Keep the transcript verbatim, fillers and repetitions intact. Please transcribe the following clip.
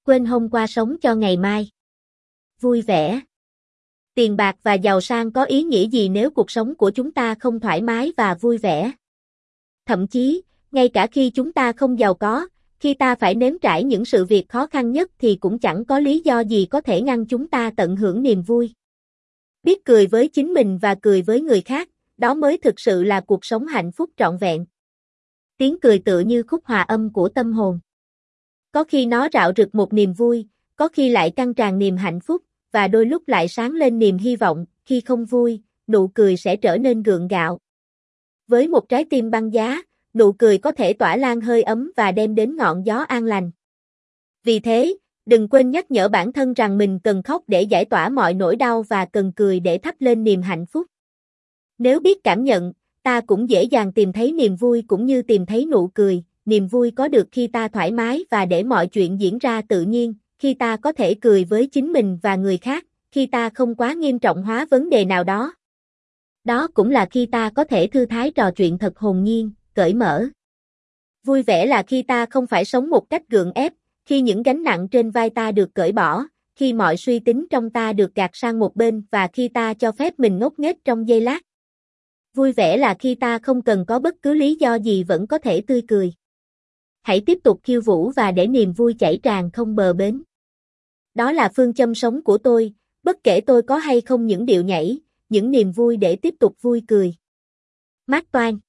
Quên hôm qua sống cho ngày mai. Vui vẻ. Tiền bạc và giàu sang có ý nghĩa gì nếu cuộc sống của chúng ta không thoải mái và vui vẻ? Thậm chí, ngay cả khi chúng ta không giàu có, khi ta phải nếm trải những sự việc khó khăn nhất thì cũng chẳng có lý do gì có thể ngăn chúng ta tận hưởng niềm vui. Biết cười với chính mình và cười với người khác, đó mới thực sự là cuộc sống hạnh phúc trọn vẹn. Tiếng cười tựa như khúc hòa âm của tâm hồn. Có khi nó rạo rực một niềm vui, có khi lại căng tràn niềm hạnh phúc, và đôi lúc lại sáng lên niềm hy vọng. Khi không vui, nụ cười sẽ trở nên gượng gạo. Với một trái tim băng giá, nụ cười có thể tỏa lan hơi ấm và đem đến ngọn gió an lành. Vì thế, đừng quên nhắc nhở bản thân rằng mình cần khóc để giải tỏa mọi nỗi đau và cần cười để thắp lên niềm hạnh phúc. Nếu biết cảm nhận, ta cũng dễ dàng tìm thấy niềm vui cũng như tìm thấy nụ cười. Niềm vui có được khi ta thoải mái và để mọi chuyện diễn ra tự nhiên, khi ta có thể cười với chính mình và người khác, khi ta không quá nghiêm trọng hóa vấn đề nào đó. Đó cũng là khi ta có thể thư thái trò chuyện thật hồn nhiên, cởi mở. Vui vẻ là khi ta không phải sống một cách gượng ép, khi những gánh nặng trên vai ta được cởi bỏ, khi mọi suy tính trong ta được gạt sang một bên và khi ta cho phép mình ngốc nghếch trong giây lát. Vui vẻ là khi ta không cần có bất cứ lý do gì vẫn có thể tươi cười. Hãy tiếp tục khiêu vũ và để niềm vui chảy tràn không bờ bến. Đó là phương châm sống của tôi, bất kể tôi có hay không những điệu nhảy, những niềm vui để tiếp tục vui cười. Mark Twain.